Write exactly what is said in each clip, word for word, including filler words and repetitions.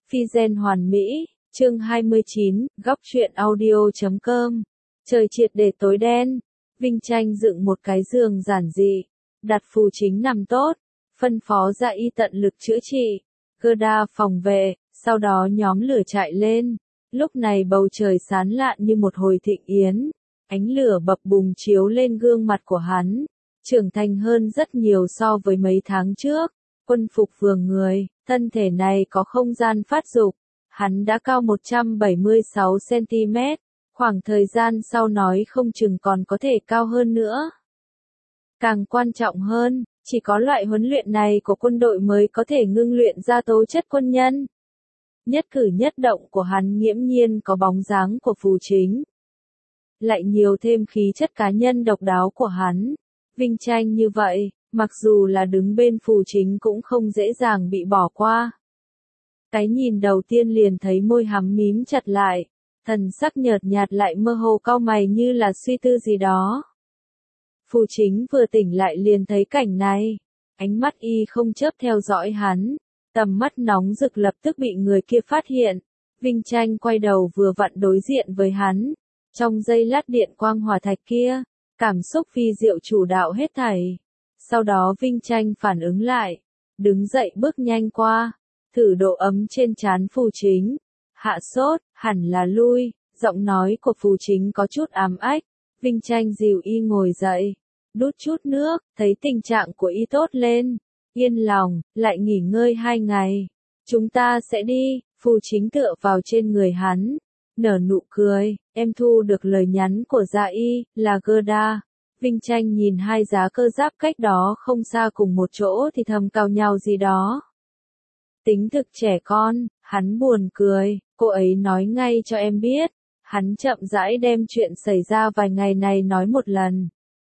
Phi gen hoàn mỹ, chương hai mươi chín, góc truyện audio chấm com. Trời triệt để tối đen, Vinh Tranh dựng một cái giường giản dị, đặt Phù Chính nằm tốt, phân phó Dạ Y tận lực chữa trị, Gerda phòng vệ, sau đó nhóm lửa chạy lên. Lúc này bầu trời sáng lạn như một hồi thịnh yến, ánh lửa bập bùng chiếu lên gương mặt của hắn, trưởng thành hơn rất nhiều so với mấy tháng trước, quân phục vừa người, thân thể này có không gian phát dục, hắn đã cao một trăm bảy mươi sáu xăng-ti-mét, khoảng thời gian sau nói không chừng còn có thể cao hơn nữa. Càng quan trọng hơn, chỉ có loại huấn luyện này của quân đội mới có thể ngưng luyện ra tố chất quân nhân. Nhất cử nhất động của hắn nghiễm nhiên có bóng dáng của Phù Chính. Lại nhiều thêm khí chất cá nhân độc đáo của hắn. Vinh Tranh như vậy, mặc dù là đứng bên Phù Chính cũng không dễ dàng bị bỏ qua. Cái nhìn đầu tiên liền thấy môi hắn mím chặt lại, thần sắc nhợt nhạt lại mơ hồ cau mày như là suy tư gì đó. Phù Chính vừa tỉnh lại liền thấy cảnh này, ánh mắt y không chớp theo dõi hắn, tầm mắt nóng rực lập tức bị người kia phát hiện. Vinh Tranh quay đầu vừa vặn đối diện với hắn, trong giây lát điện quang hỏa thạch kia, cảm xúc phi diệu chủ đạo hết thảy. Sau đó Vinh Tranh phản ứng lại, đứng dậy bước nhanh qua, thử độ ấm trên trán Phù Chính. Hạ sốt, hẳn là lui, giọng nói của Phù Chính có chút ám ách. Vinh Tranh dìu y ngồi dậy, đút chút nước, thấy tình trạng của y tốt lên, yên lòng, lại nghỉ ngơi hai ngày. Chúng ta sẽ đi, Phù Chính tựa vào trên người hắn, nở nụ cười, em thu được lời nhắn của Dạ Y, là Gerda. Vinh Tranh nhìn hai giá cơ giáp cách đó không xa cùng một chỗ thì thầm cào nhau gì đó. Tính thực trẻ con, hắn buồn cười, cô ấy nói ngay cho em biết. Hắn chậm rãi đem chuyện xảy ra vài ngày này nói một lần.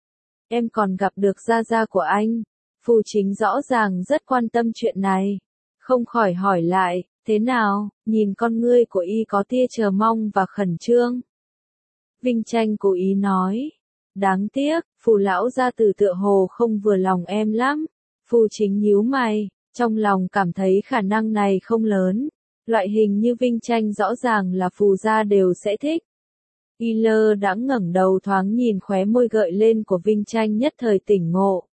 Em còn gặp được gia gia của anh. Phù Chính rõ ràng rất quan tâm chuyện này. Không khỏi hỏi lại, thế nào, nhìn con ngươi của y có tia chờ mong và khẩn trương. Vinh Tranh cố ý nói, đáng tiếc, Phù lão gia tử tựa hồ không vừa lòng em lắm. Phù Chính nhíu mày, trong lòng cảm thấy khả năng này không lớn. Loại hình như Vinh Tranh rõ ràng là Phù gia đều sẽ thích. Y lơ đãng ngẩng đầu thoáng nhìn khóe môi gợi lên của Vinh Tranh nhất thời tỉnh ngộ.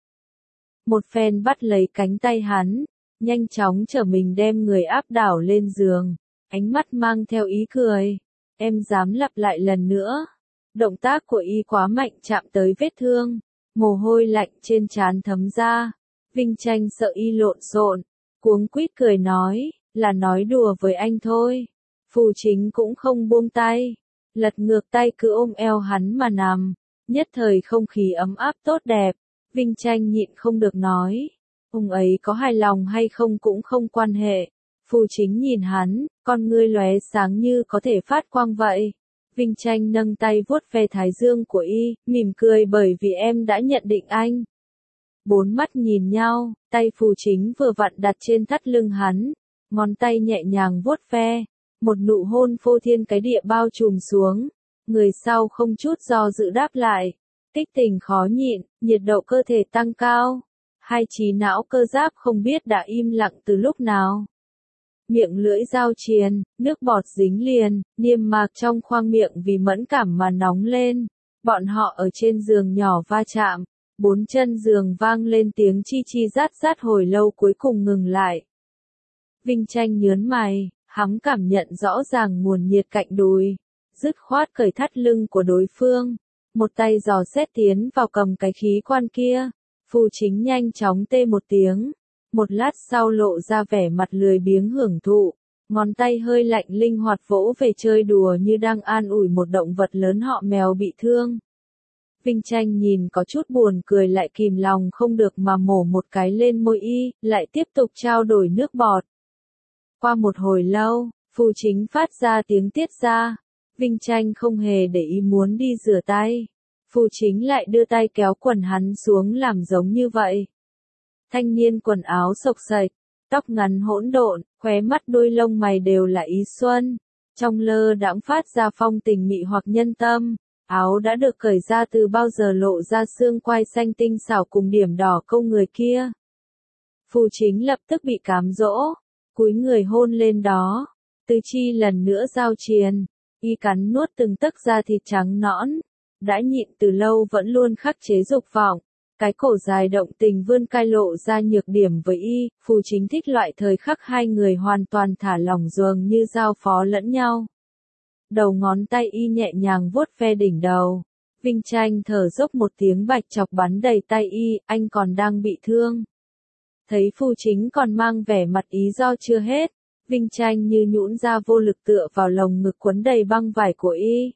Một phen bắt lấy cánh tay hắn, nhanh chóng trở mình đem người áp đảo lên giường, ánh mắt mang theo ý cười. Em dám lặp lại lần nữa. Động tác của y quá mạnh chạm tới vết thương, mồ hôi lạnh trên trán thấm ra. Vinh Tranh sợ y lộn xộn, cuống quýt cười nói, là nói đùa với anh thôi. Phù Chính cũng không buông tay, lật ngược tay cứ ôm eo hắn mà nằm, nhất thời không khí ấm áp tốt đẹp. Vinh Tranh nhịn không được nói, ông ấy có hài lòng hay không cũng không quan hệ. Phù Chính nhìn hắn, con ngươi lóe sáng như có thể phát quang vậy. Vinh Tranh nâng tay vuốt ve thái dương của y, mỉm cười bởi vì em đã nhận định anh. Bốn mắt nhìn nhau, tay Phù Chính vừa vặn đặt trên thắt lưng hắn, ngón tay nhẹ nhàng vuốt ve, một nụ hôn phô thiên cái địa bao trùm xuống, người sau không chút do dự đáp lại, kích tình khó nhịn, nhiệt độ cơ thể tăng cao, hai trí não cơ giáp không biết đã im lặng từ lúc nào. Miệng lưỡi giao triền, nước bọt dính liền, niêm mạc trong khoang miệng vì mẫn cảm mà nóng lên, bọn họ ở trên giường nhỏ va chạm, bốn chân giường vang lên tiếng chi chi rát rát hồi lâu cuối cùng ngừng lại. Vinh Tranh nhớn mày, hắn cảm nhận rõ ràng nguồn nhiệt cạnh đùi, dứt khoát cởi thắt lưng của đối phương, một tay dò xét tiến vào cầm cái khí quan kia. Phù Chính nhanh chóng tê một tiếng, một lát sau lộ ra vẻ mặt lười biếng hưởng thụ, ngón tay hơi lạnh linh hoạt vỗ về chơi đùa như đang an ủi một động vật lớn họ mèo bị thương. Vinh Tranh nhìn có chút buồn cười lại kìm lòng không được mà mổ một cái lên môi y, lại tiếp tục trao đổi nước bọt. Qua một hồi lâu, Phù Chính phát ra tiếng tiết ra. Vinh Tranh không hề để ý muốn đi rửa tay. Phù Chính lại đưa tay kéo quần hắn xuống làm giống như vậy. Thanh niên quần áo xộc xệch, tóc ngắn hỗn độn, khóe mắt đôi lông mày đều là ý xuân. Trong lơ đãng phát ra phong tình mị hoặc nhân tâm. Áo đã được cởi ra từ bao giờ lộ ra xương quai xanh tinh xảo cùng điểm đỏ câu người kia. Phù Chính lập tức bị cám dỗ, cúi người hôn lên đó. Tứ chi lần nữa giao triền, y cắn nuốt từng tấc da thịt trắng nõn, đã nhịn từ lâu vẫn luôn khắc chế dục vọng. Cái cổ dài động tình vươn cai lộ ra nhược điểm với y, Phù Chính thích loại thời khắc hai người hoàn toàn thả lỏng dường như giao phó lẫn nhau. Đầu ngón tay y nhẹ nhàng vuốt ve đỉnh đầu. Vinh Tranh thở dốc một tiếng bạch chọc bắn đầy tay y, anh còn đang bị thương. Thấy Phù Chính còn mang vẻ mặt ý do chưa hết, Vinh Tranh như nhũn ra vô lực tựa vào lồng ngực quấn đầy băng vải của y.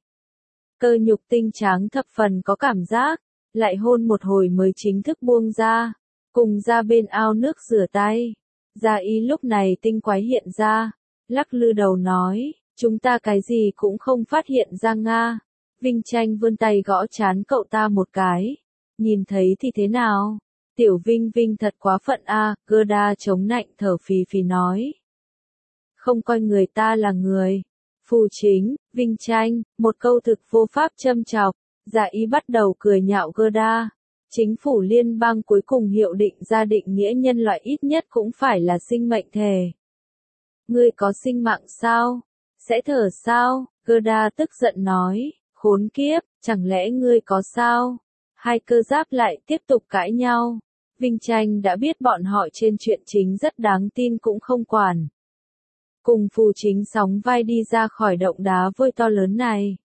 Cơ nhục tinh tráng thập phần có cảm giác, lại hôn một hồi mới chính thức buông ra, cùng ra bên ao nước rửa tay. Da y lúc này tinh quái hiện ra, lắc lư đầu nói, chúng ta cái gì cũng không phát hiện ra nga. Vinh Tranh vươn tay gõ trán cậu ta một cái, nhìn thấy thì thế nào? Tiểu Vinh Vinh thật quá phận a, Gerda chống nạnh thở phì phì nói. Không coi người ta là người. Phù Chính, Vinh Tranh, một câu thực vô pháp châm chọc, dạ ý bắt đầu cười nhạo Gerda. Chính phủ liên bang cuối cùng hiệu định ra định nghĩa nhân loại ít nhất cũng phải là sinh mệnh thể. Ngươi có sinh mạng sao? Sẽ thở sao? Gerda tức giận nói, khốn kiếp, chẳng lẽ ngươi có sao? Hai cơ giáp lại tiếp tục cãi nhau. Vinh Tranh đã biết bọn họ trên chuyện chính rất đáng tin cũng không quản. Cùng Phù Chính sóng vai đi ra khỏi động đá vôi to lớn này.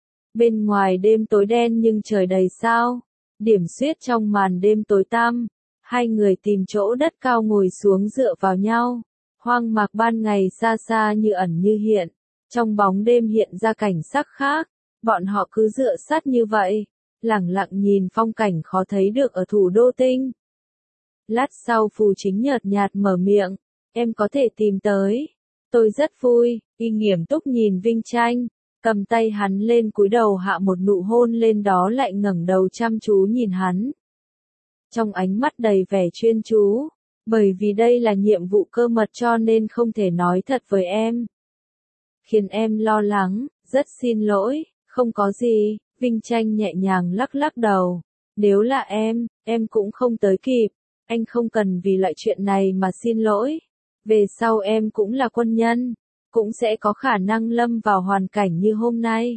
Bên ngoài đêm tối đen nhưng trời đầy sao. Điểm xuyết trong màn đêm tối tăm. Hai người tìm chỗ đất cao ngồi xuống dựa vào nhau. Hoang mạc ban ngày xa xa như ẩn như hiện. Trong bóng đêm hiện ra cảnh sắc khác. Bọn họ cứ dựa sát như vậy. Lẳng lặng nhìn phong cảnh khó thấy được ở thủ đô tinh. Lát sau Phù Chính nhợt nhạt mở miệng. Em có thể tìm tới. Tôi rất vui, y nghiêm túc nhìn Vinh Tranh, cầm tay hắn lên cúi đầu hạ một nụ hôn lên đó lại ngẩng đầu chăm chú nhìn hắn. Trong ánh mắt đầy vẻ chuyên chú, bởi vì đây là nhiệm vụ cơ mật cho nên không thể nói thật với em. Khiến em lo lắng, rất xin lỗi, không có gì, Vinh Tranh nhẹ nhàng lắc lắc đầu. Nếu là em, em cũng không tới kịp, anh không cần vì loại chuyện này mà xin lỗi. Về sau em cũng là quân nhân, cũng sẽ có khả năng lâm vào hoàn cảnh như hôm nay.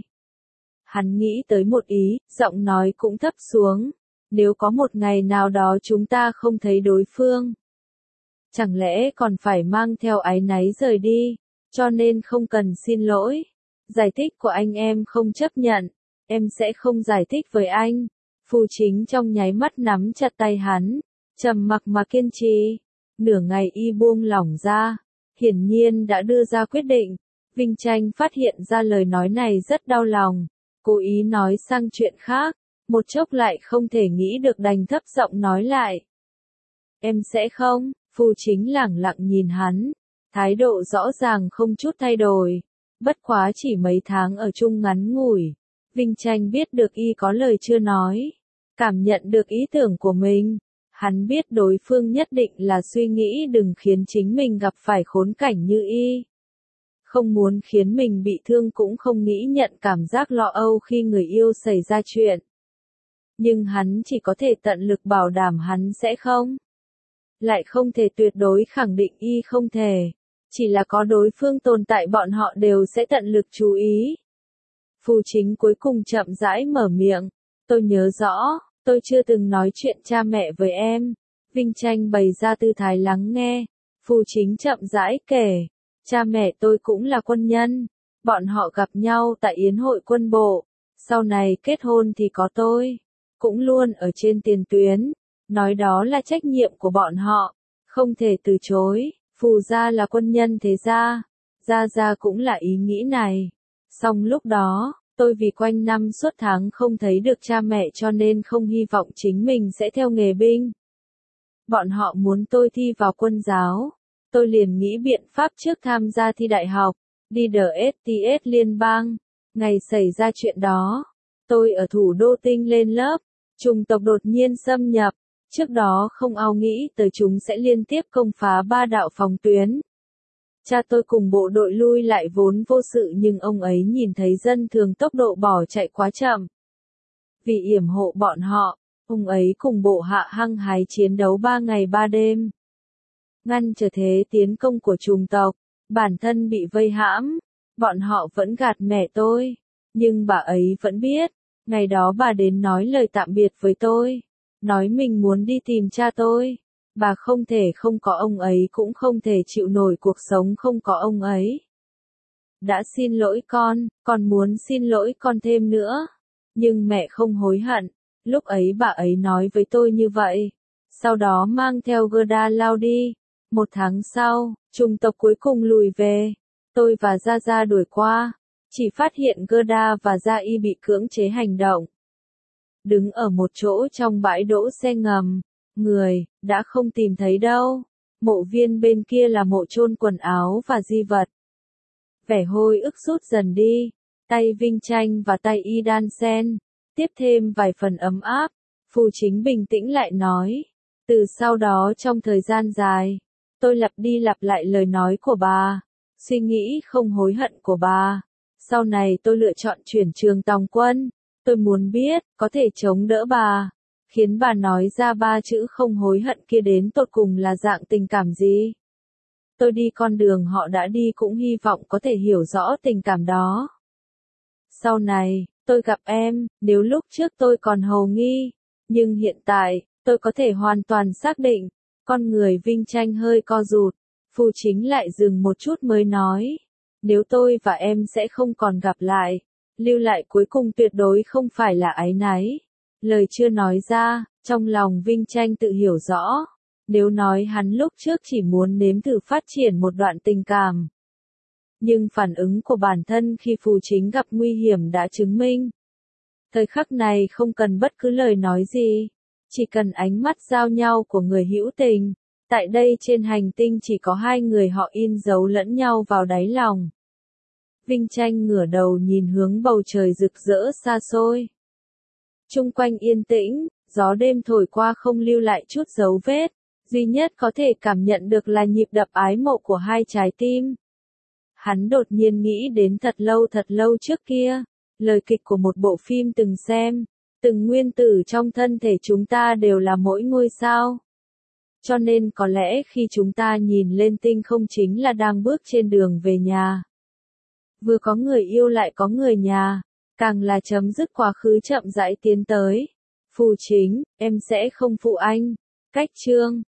Hắn nghĩ tới một ý, giọng nói cũng thấp xuống. Nếu có một ngày nào đó chúng ta không thấy đối phương, chẳng lẽ còn phải mang theo áy náy rời đi, cho nên không cần xin lỗi. Giải thích của anh em không chấp nhận, em sẽ không giải thích với anh. Phù Chính trong nháy mắt nắm chặt tay hắn, trầm mặc mà kiên trì. Nửa ngày y buông lỏng ra, hiển nhiên đã đưa ra quyết định. Vinh Tranh phát hiện ra lời nói này rất đau lòng, cố ý nói sang chuyện khác, một chốc lại không thể nghĩ được đành thấp giọng nói lại. Em sẽ không, Phù Chính lẳng lặng nhìn hắn, thái độ rõ ràng không chút thay đổi, bất quá chỉ mấy tháng ở chung ngắn ngủi. Vinh Tranh biết được y có lời chưa nói, cảm nhận được ý tưởng của mình. Hắn biết đối phương nhất định là suy nghĩ đừng khiến chính mình gặp phải khốn cảnh như y. Không muốn khiến mình bị thương cũng không nghĩ nhận cảm giác lo âu khi người yêu xảy ra chuyện. Nhưng hắn chỉ có thể tận lực bảo đảm hắn sẽ không. Lại không thể tuyệt đối khẳng định y không thể. Chỉ là có đối phương tồn tại bọn họ đều sẽ tận lực chú ý. Phù Chính cuối cùng chậm rãi mở miệng. Tôi nhớ rõ. Tôi chưa từng nói chuyện cha mẹ với em. Vinh Tranh bày ra tư thái lắng nghe. Phù Chính chậm rãi kể. Cha mẹ tôi cũng là quân nhân. Bọn họ gặp nhau tại yến hội quân bộ. Sau này kết hôn thì có tôi. Cũng luôn ở trên tiền tuyến. Nói đó là trách nhiệm của bọn họ. Không thể từ chối. Phù gia là quân nhân thế gia. Gia gia cũng là ý nghĩ này. Song lúc đó, tôi vì quanh năm suốt tháng không thấy được cha mẹ cho nên không hy vọng chính mình sẽ theo nghề binh. Bọn họ muốn tôi thi vào quân giáo. Tôi liền nghĩ biện pháp trước tham gia thi đại học, đi đờ ét tê ét liên bang. Ngày xảy ra chuyện đó, tôi ở thủ đô tinh lên lớp, chủng tộc đột nhiên xâm nhập. Trước đó không ao nghĩ tới chúng sẽ liên tiếp công phá ba đạo phòng tuyến. Cha tôi cùng bộ đội lui lại vốn vô sự nhưng ông ấy nhìn thấy dân thường tốc độ bỏ chạy quá chậm. Vì yểm hộ bọn họ, ông ấy cùng bộ hạ hăng hái chiến đấu ba ngày ba đêm. ngăn trở thế tiến công của chủng tộc, bản thân bị vây hãm, bọn họ vẫn gạt mẹ tôi, nhưng bà ấy vẫn biết, ngày đó bà đến nói lời tạm biệt với tôi, nói mình muốn đi tìm cha tôi, bà không thể không có ông ấy cũng không thể chịu nổi cuộc sống không có ông ấy. Đã xin lỗi con, còn muốn xin lỗi con thêm nữa, nhưng mẹ không hối hận, lúc ấy bà ấy nói với tôi như vậy, sau đó mang theo Gerda lao đi. Một tháng sau, chủng tộc cuối cùng lùi về, tôi và Gia Gia đuổi qua, chỉ phát hiện Gerda và Gia Y bị cưỡng chế hành động. Đứng ở một chỗ trong bãi đỗ xe ngầm, người, đã không tìm thấy đâu, mộ viên bên kia là mộ chôn quần áo và di vật. Vẻ hôi ức rút dần đi, tay Vinh Tranh và tay Y đan xen, tiếp thêm vài phần ấm áp, Phù Chính bình tĩnh lại nói, từ sau đó trong thời gian dài, tôi lặp đi lặp lại lời nói của bà, suy nghĩ không hối hận của bà. Sau này tôi lựa chọn chuyển trường tòng quân, tôi muốn biết, có thể chống đỡ bà, khiến bà nói ra ba chữ không hối hận kia đến tột cùng là dạng tình cảm gì. Tôi đi con đường họ đã đi cũng hy vọng có thể hiểu rõ tình cảm đó. Sau này, tôi gặp em, nếu lúc trước tôi còn hồ nghi, nhưng hiện tại, tôi có thể hoàn toàn xác định. Con người Vinh Tranh hơi co rụt, Phù Chính lại dừng một chút mới nói, nếu tôi và em sẽ không còn gặp lại, lưu lại cuối cùng tuyệt đối không phải là áy náy. Lời chưa nói ra, trong lòng Vinh Tranh tự hiểu rõ, nếu nói hắn lúc trước chỉ muốn nếm thử phát triển một đoạn tình cảm. Nhưng phản ứng của bản thân khi Phù Chính gặp nguy hiểm đã chứng minh. Thời khắc này không cần bất cứ lời nói gì. Chỉ cần ánh mắt giao nhau của người hữu tình, tại đây trên hành tinh chỉ có hai người họ in dấu lẫn nhau vào đáy lòng. Vinh Tranh ngửa đầu nhìn hướng bầu trời rực rỡ xa xôi. Chung quanh yên tĩnh, gió đêm thổi qua không lưu lại chút dấu vết, duy nhất có thể cảm nhận được là nhịp đập ái mộ của hai trái tim. Hắn đột nhiên nghĩ đến thật lâu thật lâu trước kia, lời kịch của một bộ phim từng xem. Từng nguyên tử trong thân thể chúng ta đều là mỗi ngôi sao. Cho nên có lẽ khi chúng ta nhìn lên tinh không chính là đang bước trên đường về nhà. Vừa có người yêu lại có người nhà, càng là chấm dứt quá khứ chậm rãi tiến tới. Phù Chính, em sẽ không phụ anh. Cách chương